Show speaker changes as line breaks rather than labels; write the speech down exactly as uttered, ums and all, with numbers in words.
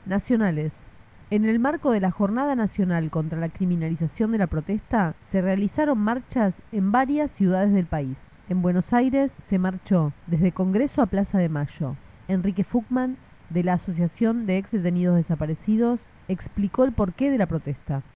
Nacionales. En el marco de la Jornada Nacional contra la Criminalización de la Protesta, se realizaron marchas en varias ciudades del país. En Buenos Aires se marchó desde Congreso a Plaza de Mayo. Enrique Fuchman, de la Asociación de Ex Detenidos Desaparecidos, explicó el porqué de la protesta.